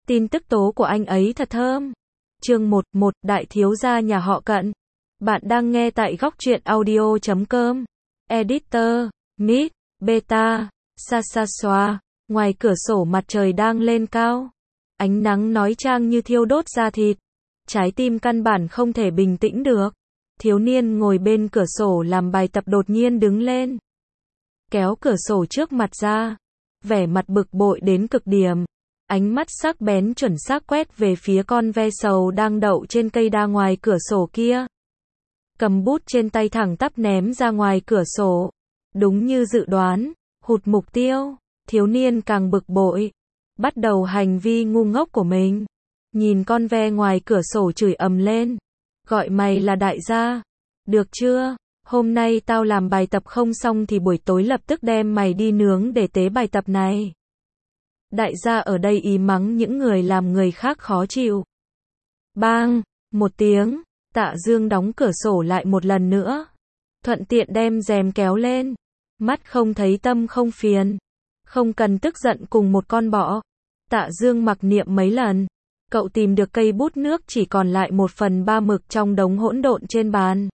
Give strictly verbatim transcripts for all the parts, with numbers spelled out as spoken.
Tin tức tố của anh ấy thật thơm. Chương một, một, Đại thiếu gia nhà họ Cận. Bạn đang nghe tại góc truyện audio chấm com. Editor, Mít, Beta, Sa Sa Xoa. Ngoài cửa sổ mặt trời đang lên cao. Ánh nắng nói chang như thiêu đốt da thịt. Trái tim căn bản không thể bình tĩnh được. Thiếu niên ngồi bên cửa sổ làm bài tập đột nhiên đứng lên. Kéo cửa sổ trước mặt ra. Vẻ mặt bực bội đến cực điểm. Ánh mắt sắc bén chuẩn xác quét về phía con ve sầu đang đậu trên cây đa ngoài cửa sổ kia. Cầm bút trên tay thẳng tắp ném ra ngoài cửa sổ. Đúng như dự đoán, hụt mục tiêu, thiếu niên càng bực bội. Bắt đầu hành vi ngu ngốc của mình. Nhìn con ve ngoài cửa sổ chửi ầm lên. Gọi mày là đại gia. Được chưa? Hôm nay tao làm bài tập không xong thì buổi tối lập tức đem mày đi nướng để tế bài tập này. Đại gia ở đây ý mắng những người làm người khác khó chịu. Bang! Một tiếng, Tạ Dương đóng cửa sổ lại một lần nữa. Thuận tiện đem rèm kéo lên. Mắt không thấy tâm không phiền. Không cần tức giận cùng một con bọ. Tạ Dương mặc niệm mấy lần. Cậu tìm được cây bút nước chỉ còn lại một phần ba mực trong đống hỗn độn trên bàn.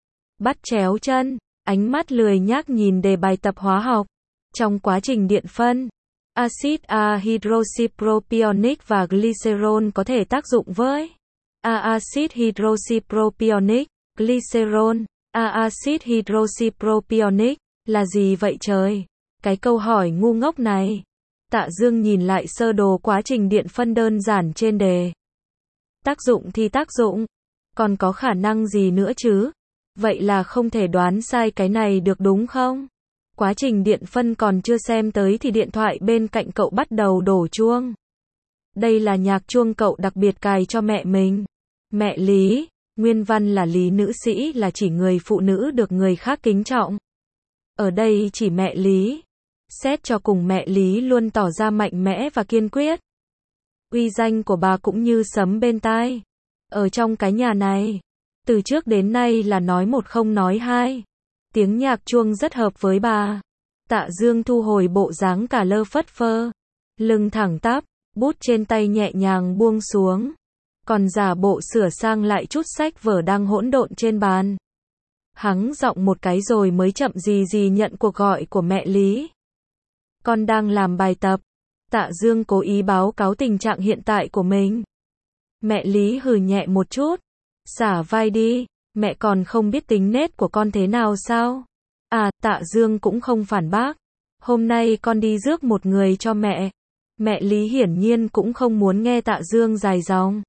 Bắt chéo chân, ánh mắt lười nhác nhìn đề bài tập hóa học. Trong quá trình điện phân, axit a-hydroxypropionic và glycerol có thể tác dụng với a-axit hydroxypropionic, glycerol, a-axit hydroxypropionic là gì vậy trời? Cái câu hỏi ngu ngốc này. Tạ Dương nhìn lại sơ đồ quá trình điện phân đơn giản trên đề. Tác dụng thì tác dụng, còn có khả năng gì nữa chứ? Vậy là không thể đoán sai cái này được đúng không? Quá trình điện phân còn chưa xem tới thì điện thoại bên cạnh cậu bắt đầu đổ chuông. Đây là nhạc chuông cậu đặc biệt cài cho mẹ mình. Mẹ Lý, nguyên văn là Lý nữ sĩ là chỉ người phụ nữ được người khác kính trọng. Ở đây chỉ mẹ Lý. Xét cho cùng mẹ Lý luôn tỏ ra mạnh mẽ và kiên quyết. Uy danh của bà cũng như sấm bên tai. Ở trong cái nhà này, từ trước đến nay là nói một không nói hai. Tiếng nhạc chuông rất hợp với bà. Tạ Dương thu hồi bộ dáng cả lơ phất phơ. Lưng thẳng tắp, bút trên tay nhẹ nhàng buông xuống. Còn giả bộ sửa sang lại chút sách vở đang hỗn độn trên bàn. Hắng giọng một cái rồi mới chậm gì gì nhận cuộc gọi của mẹ Lý. Con đang làm bài tập. Tạ Dương cố ý báo cáo tình trạng hiện tại của mình. Mẹ Lý hừ nhẹ một chút. Xả vai đi, mẹ còn không biết tính nết của con thế nào sao? À, Tạ Dương cũng không phản bác. Hôm nay con đi rước một người cho mẹ. Mẹ Lý hiển nhiên cũng không muốn nghe Tạ Dương dài dòng.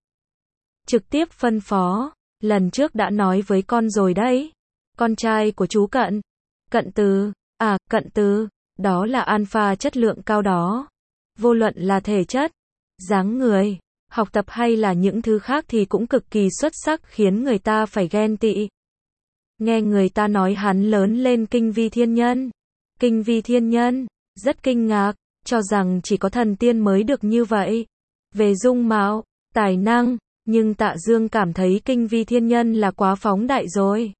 Trực tiếp phân phó, lần trước đã nói với con rồi đấy. Con trai của chú Cận. Cận Từ, à, Cận Từ, đó là alpha chất lượng cao đó. Vô luận là thể chất, dáng người, học tập hay là những thứ khác thì cũng cực kỳ xuất sắc khiến người ta phải ghen tị. Nghe người ta nói hắn lớn lên kinh vi thiên nhân. Kinh vi thiên nhân, rất kinh ngạc, cho rằng chỉ có thần tiên mới được như vậy. Về dung mạo, tài năng, nhưng Tạ Dương cảm thấy kinh vi thiên nhân là quá phóng đại rồi.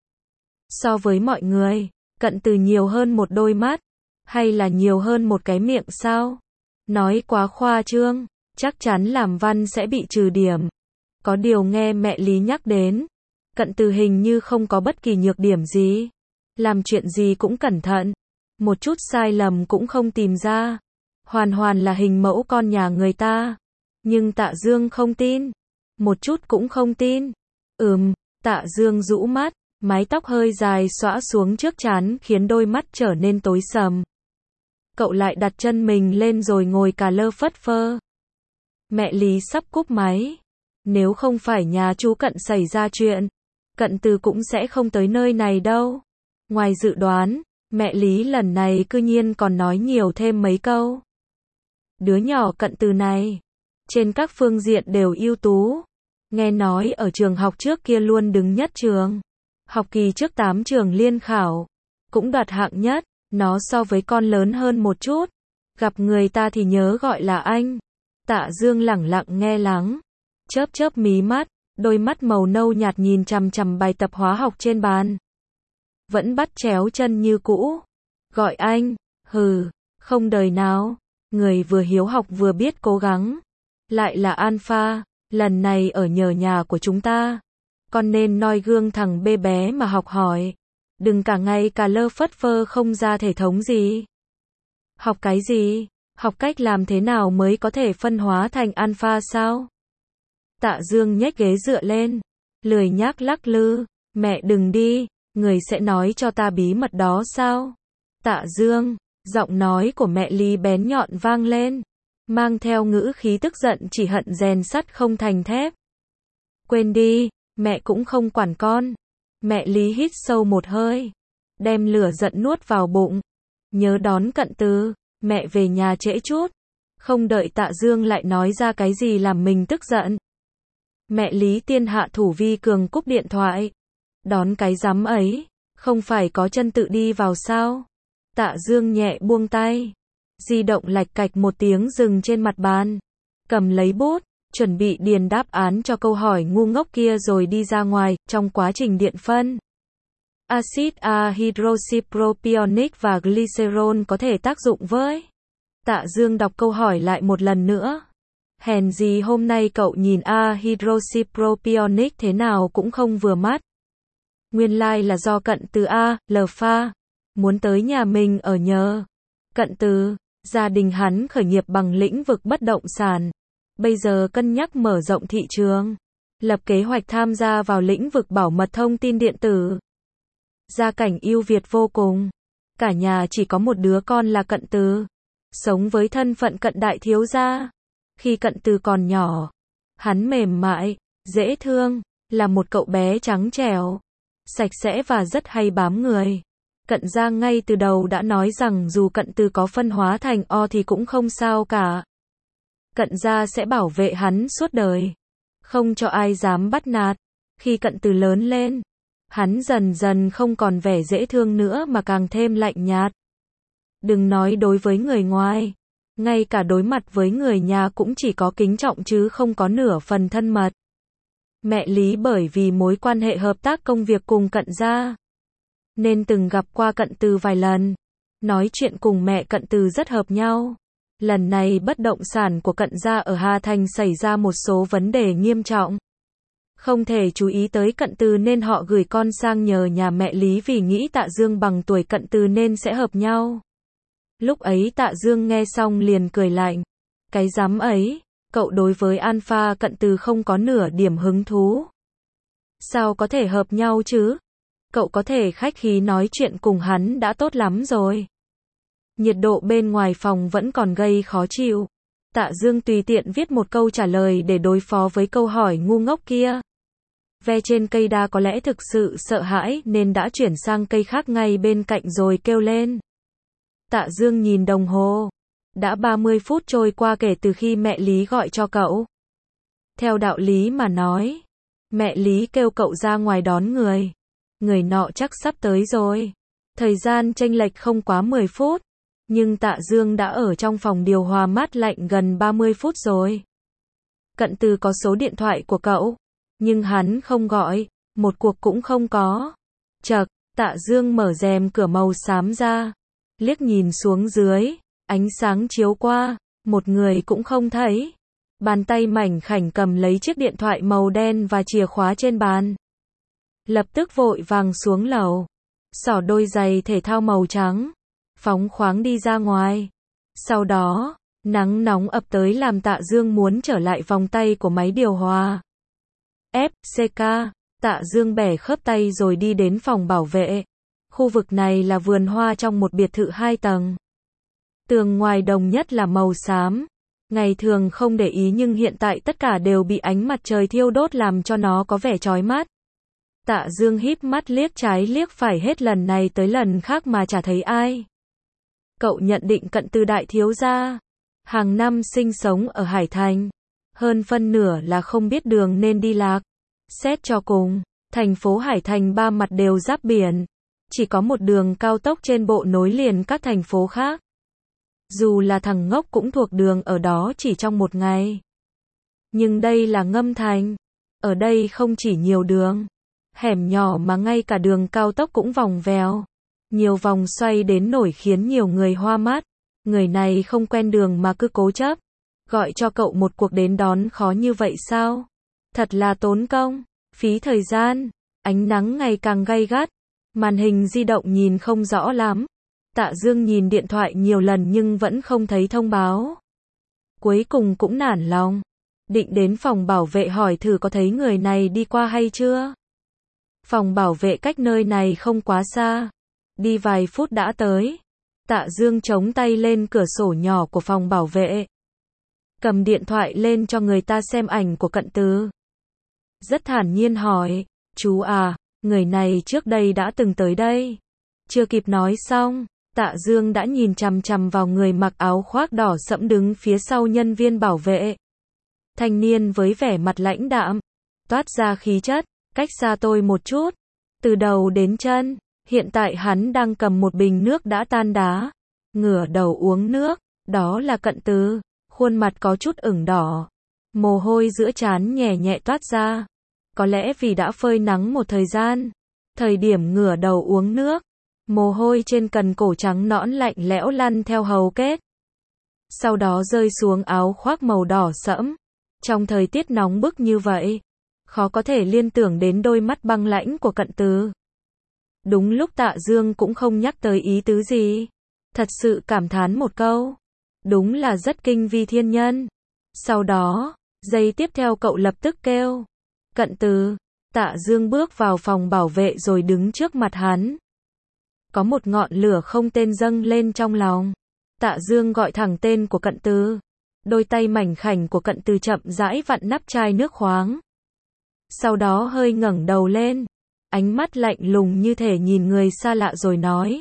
So với mọi người, Cận Từ nhiều hơn một đôi mắt, hay là nhiều hơn một cái miệng sao? Nói quá khoa trương. Chắc chắn làm văn sẽ bị trừ điểm. Có điều nghe mẹ Lý nhắc đến, Cận Từ hình như không có bất kỳ nhược điểm gì. Làm chuyện gì cũng cẩn thận. Một chút sai lầm cũng không tìm ra. Hoàn hoàn là hình mẫu con nhà người ta. Nhưng Tạ Dương không tin. Một chút cũng không tin. Ừm, Tạ Dương rũ mắt, mái tóc hơi dài xõa xuống trước trán khiến đôi mắt trở nên tối sầm. Cậu lại đặt chân mình lên rồi ngồi cà lơ phất phơ. Mẹ Lý sắp cúp máy. Nếu không phải nhà chú Cận xảy ra chuyện, Cận Từ cũng sẽ không tới nơi này đâu. Ngoài dự đoán, mẹ Lý lần này cư nhiên còn nói nhiều thêm mấy câu. Đứa nhỏ Cận Từ này, trên các phương diện đều ưu tú. Nghe nói ở trường học trước kia luôn đứng nhất trường. Học kỳ trước tám trường liên khảo, cũng đoạt hạng nhất. Nó so với con lớn hơn một chút. Gặp người ta thì nhớ gọi là anh. Tạ Dương lẳng lặng nghe lắng. Chớp chớp mí mắt, đôi mắt màu nâu nhạt nhìn chằm chằm bài tập hóa học trên bàn. Vẫn bắt chéo chân như cũ. Gọi anh, hừ, không đời nào. Người vừa hiếu học vừa biết cố gắng. Lại là Alpha, lần này ở nhờ nhà của chúng ta. Con nên noi gương thằng bê bé mà học hỏi. Đừng cả ngày cả lơ phất phơ không ra thể thống gì. Học cái gì? Học cách làm thế nào mới có thể phân hóa thành Alpha sao? Tạ Dương nhếch ghế dựa lên, lười nhác lắc lư. Mẹ đừng đi, người sẽ nói cho ta bí mật đó sao? Tạ Dương, giọng nói của mẹ Lý bén nhọn vang lên, mang theo ngữ khí tức giận chỉ hận rèn sắt không thành thép. Quên đi, mẹ cũng không quản con. Mẹ Lý hít sâu một hơi, đem lửa giận nuốt vào bụng. Nhớ đón Cận Từ, mẹ về nhà trễ chút. Không đợi Tạ Dương lại nói ra cái gì làm mình tức giận. Mẹ Lý tiên hạ thủ vi cường cúp điện thoại. Đón cái rắm ấy, không phải có chân tự đi vào sao? Tạ Dương nhẹ buông tay. Di động lạch cạch một tiếng dừng trên mặt bàn. Cầm lấy bút, chuẩn bị điền đáp án cho câu hỏi ngu ngốc kia rồi đi ra ngoài. Trong quá trình điện phân, axit a-hydroxypropionic và glycerol có thể tác dụng với. Tạ Dương đọc câu hỏi lại một lần nữa. Hèn gì hôm nay cậu nhìn a-hydroxypropionic thế nào cũng không vừa mắt. Nguyên lai like là do Cận Từ A, L pha muốn tới nhà mình ở nhờ. Cận Từ, gia đình hắn khởi nghiệp bằng lĩnh vực bất động sản. Bây giờ cân nhắc mở rộng thị trường, lập kế hoạch tham gia vào lĩnh vực bảo mật thông tin điện tử. Gia cảnh ưu việt vô cùng. Cả nhà chỉ có một đứa con là Cận Từ. Sống với thân phận cận đại thiếu gia. Khi Cận Từ còn nhỏ, hắn mềm mại, dễ thương, là một cậu bé trắng trẻo, sạch sẽ và rất hay bám người. Cận gia ngay từ đầu đã nói rằng dù Cận Từ có phân hóa thành O thì cũng không sao cả. Cận gia sẽ bảo vệ hắn suốt đời, không cho ai dám bắt nạt. Khi Cận Từ lớn lên, hắn dần dần không còn vẻ dễ thương nữa mà càng thêm lạnh nhạt. Đừng nói đối với người ngoài, ngay cả đối mặt với người nhà cũng chỉ có kính trọng chứ không có nửa phần thân mật. Mẹ Lý bởi vì mối quan hệ hợp tác công việc cùng Cận gia, nên từng gặp qua Cận Từ vài lần. Nói chuyện cùng mẹ Cận Từ rất hợp nhau. Lần này bất động sản của Cận gia ở Hà Thành xảy ra một số vấn đề nghiêm trọng. Không thể chú ý tới Cận Từ nên họ gửi con sang nhờ nhà mẹ Lý vì nghĩ Tạ Dương bằng tuổi Cận Từ nên sẽ hợp nhau. Lúc ấy Tạ Dương nghe xong liền cười lạnh. Cái rắm ấy, cậu đối với Alpha Cận Từ không có nửa điểm hứng thú. Sao có thể hợp nhau chứ? Cậu có thể khách khí nói chuyện cùng hắn đã tốt lắm rồi. Nhiệt độ bên ngoài phòng vẫn còn gây khó chịu. Tạ Dương tùy tiện viết một câu trả lời để đối phó với câu hỏi ngu ngốc kia. Ve trên cây đa có lẽ thực sự sợ hãi nên đã chuyển sang cây khác ngay bên cạnh rồi kêu lên. Tạ Dương nhìn đồng hồ. Đã ba mươi phút trôi qua kể từ khi mẹ Lý gọi cho cậu. Theo đạo lý mà nói, mẹ Lý kêu cậu ra ngoài đón người. Người nọ chắc sắp tới rồi. Thời gian chênh lệch không quá mười phút. Nhưng Tạ Dương đã ở trong phòng điều hòa mát lạnh gần ba mươi phút rồi. Cận Từ có số điện thoại của cậu, nhưng hắn không gọi, một cuộc cũng không có. Chậc, Tạ Dương mở rèm cửa màu xám ra, liếc nhìn xuống dưới, ánh sáng chiếu qua, một người cũng không thấy. Bàn tay mảnh khảnh cầm lấy chiếc điện thoại màu đen và chìa khóa trên bàn. Lập tức vội vàng xuống lầu, xỏ đôi giày thể thao màu trắng, phóng khoáng đi ra ngoài. Sau đó, nắng nóng ập tới làm Tạ Dương muốn trở lại vòng tay của máy điều hòa. ép xê ca, Tạ Dương bẻ khớp tay rồi đi đến phòng bảo vệ. Khu vực này là vườn hoa trong một biệt thự hai tầng. Tường ngoài đồng nhất là màu xám. Ngày thường không để ý nhưng hiện tại tất cả đều bị ánh mặt trời thiêu đốt làm cho nó có vẻ chói mắt. Tạ Dương híp mắt liếc trái liếc phải hết lần này tới lần khác mà chả thấy ai. Cậu nhận định Cận Từ đại thiếu gia, hàng năm sinh sống ở Hải Thành, hơn phân nửa là không biết đường nên đi lạc. Xét cho cùng, thành phố Hải Thành ba mặt đều giáp biển, chỉ có một đường cao tốc trên bộ nối liền các thành phố khác. Dù là thằng ngốc cũng thuộc đường ở đó chỉ trong một ngày. Nhưng đây là Ngâm Thành, ở đây không chỉ nhiều đường, hẻm nhỏ mà ngay cả đường cao tốc cũng vòng vèo. Nhiều vòng xoay đến nổi khiến nhiều người hoa mắt. Người này không quen đường mà cứ cố chấp. Gọi cho cậu một cuộc đến đón khó như vậy sao? Thật là tốn công, phí thời gian. Ánh nắng ngày càng gay gắt, màn hình di động nhìn không rõ lắm. Tạ Dương nhìn điện thoại nhiều lần nhưng vẫn không thấy thông báo. Cuối cùng cũng nản lòng, định đến phòng bảo vệ hỏi thử có thấy người này đi qua hay chưa. Phòng bảo vệ cách nơi này không quá xa, đi vài phút đã tới. Tạ Dương chống tay lên cửa sổ nhỏ của phòng bảo vệ, cầm điện thoại lên cho người ta xem ảnh của Cận Từ. Rất thản nhiên hỏi, chú à, người này trước đây đã từng tới đây. Chưa kịp nói xong, Tạ Dương đã nhìn chằm chằm vào người mặc áo khoác đỏ sẫm đứng phía sau nhân viên bảo vệ. Thanh niên với vẻ mặt lãnh đạm, toát ra khí chất, cách xa tôi một chút. Từ đầu đến chân, hiện tại hắn đang cầm một bình nước đã tan đá, ngửa đầu uống nước, đó là Cận Từ, khuôn mặt có chút ửng đỏ, mồ hôi giữa trán nhẹ nhẹ toát ra. Có lẽ vì đã phơi nắng một thời gian, thời điểm ngửa đầu uống nước, mồ hôi trên cần cổ trắng nõn lạnh lẽo lăn theo hầu kết, sau đó rơi xuống áo khoác màu đỏ sẫm. Trong thời tiết nóng bức như vậy, khó có thể liên tưởng đến đôi mắt băng lãnh của Cận Từ. Đúng lúc Tạ Dương cũng không nhắc tới ý tứ gì, thật sự cảm thán một câu, đúng là rất kinh vi thiên nhân. Sau đó, giây tiếp theo cậu lập tức kêu, Cận Từ. Tạ Dương bước vào phòng bảo vệ rồi đứng trước mặt hắn. Có một ngọn lửa không tên dâng lên trong lòng. Tạ Dương gọi thẳng tên của Cận Từ. Đôi tay mảnh khảnh của Cận Từ chậm rãi vặn nắp chai nước khoáng. Sau đó hơi ngẩng đầu lên, ánh mắt lạnh lùng như thể nhìn người xa lạ rồi nói.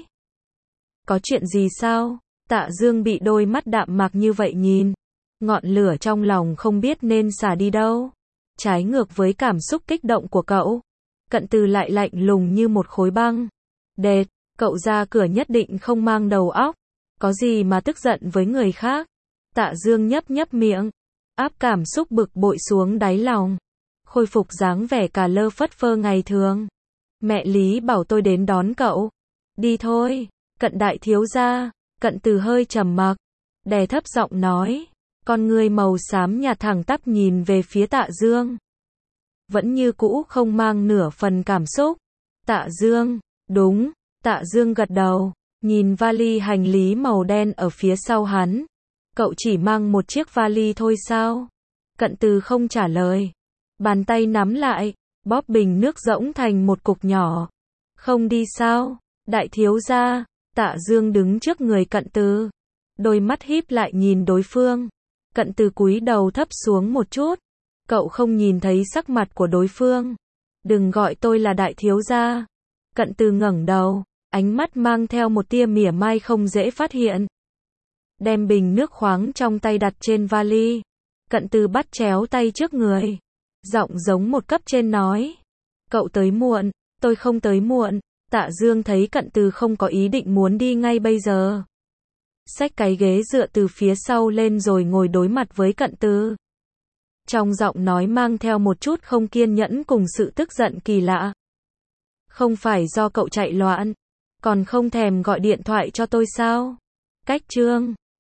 Có chuyện gì sao? Tạ Dương bị đôi mắt đạm mạc như vậy nhìn. Ngọn lửa trong lòng không biết nên xả đi đâu. Trái ngược với cảm xúc kích động của cậu, Cận Từ lại lạnh lùng như một khối băng. Đệt, cậu ra cửa nhất định không mang đầu óc. Có gì mà tức giận với người khác? Tạ Dương nhấp nhấp miệng, áp cảm xúc bực bội xuống đáy lòng, khôi phục dáng vẻ cà lơ phất phơ ngày thường. Mẹ Lý bảo tôi đến đón cậu. Đi thôi, Cận đại thiếu gia. Cận Từ hơi trầm mặc, đè thấp giọng nói, con ngươi màu xám nhạt thẳng tắp nhìn về phía Tạ Dương. Vẫn như cũ không mang nửa phần cảm xúc. Tạ Dương, đúng. Tạ Dương gật đầu, nhìn vali hành lý màu đen ở phía sau hắn. Cậu chỉ mang một chiếc vali thôi sao? Cận Từ không trả lời. Bàn tay nắm lại, bóp bình nước rỗng thành một cục nhỏ. Không đi sao? Đại thiếu gia. Tạ Dương đứng trước người Cận Từ, đôi mắt híp lại nhìn đối phương. Cận Từ cúi đầu thấp xuống một chút. Cậu không nhìn thấy sắc mặt của đối phương. Đừng gọi tôi là đại thiếu gia. Cận Từ ngẩng đầu, ánh mắt mang theo một tia mỉa mai không dễ phát hiện. Đem bình nước khoáng trong tay đặt trên vali. Cận Từ bắt chéo tay trước người, giọng giống một cấp trên nói. Cậu tới muộn. Tôi không tới muộn. Tạ Dương thấy Cận Từ không có ý định muốn đi ngay bây giờ. Xách cái ghế dựa từ phía sau lên rồi ngồi đối mặt với Cận Từ. Trong giọng nói mang theo một chút không kiên nhẫn cùng sự tức giận kỳ lạ. Không phải do cậu chạy loạn, còn không thèm gọi điện thoại cho tôi sao? Cách chương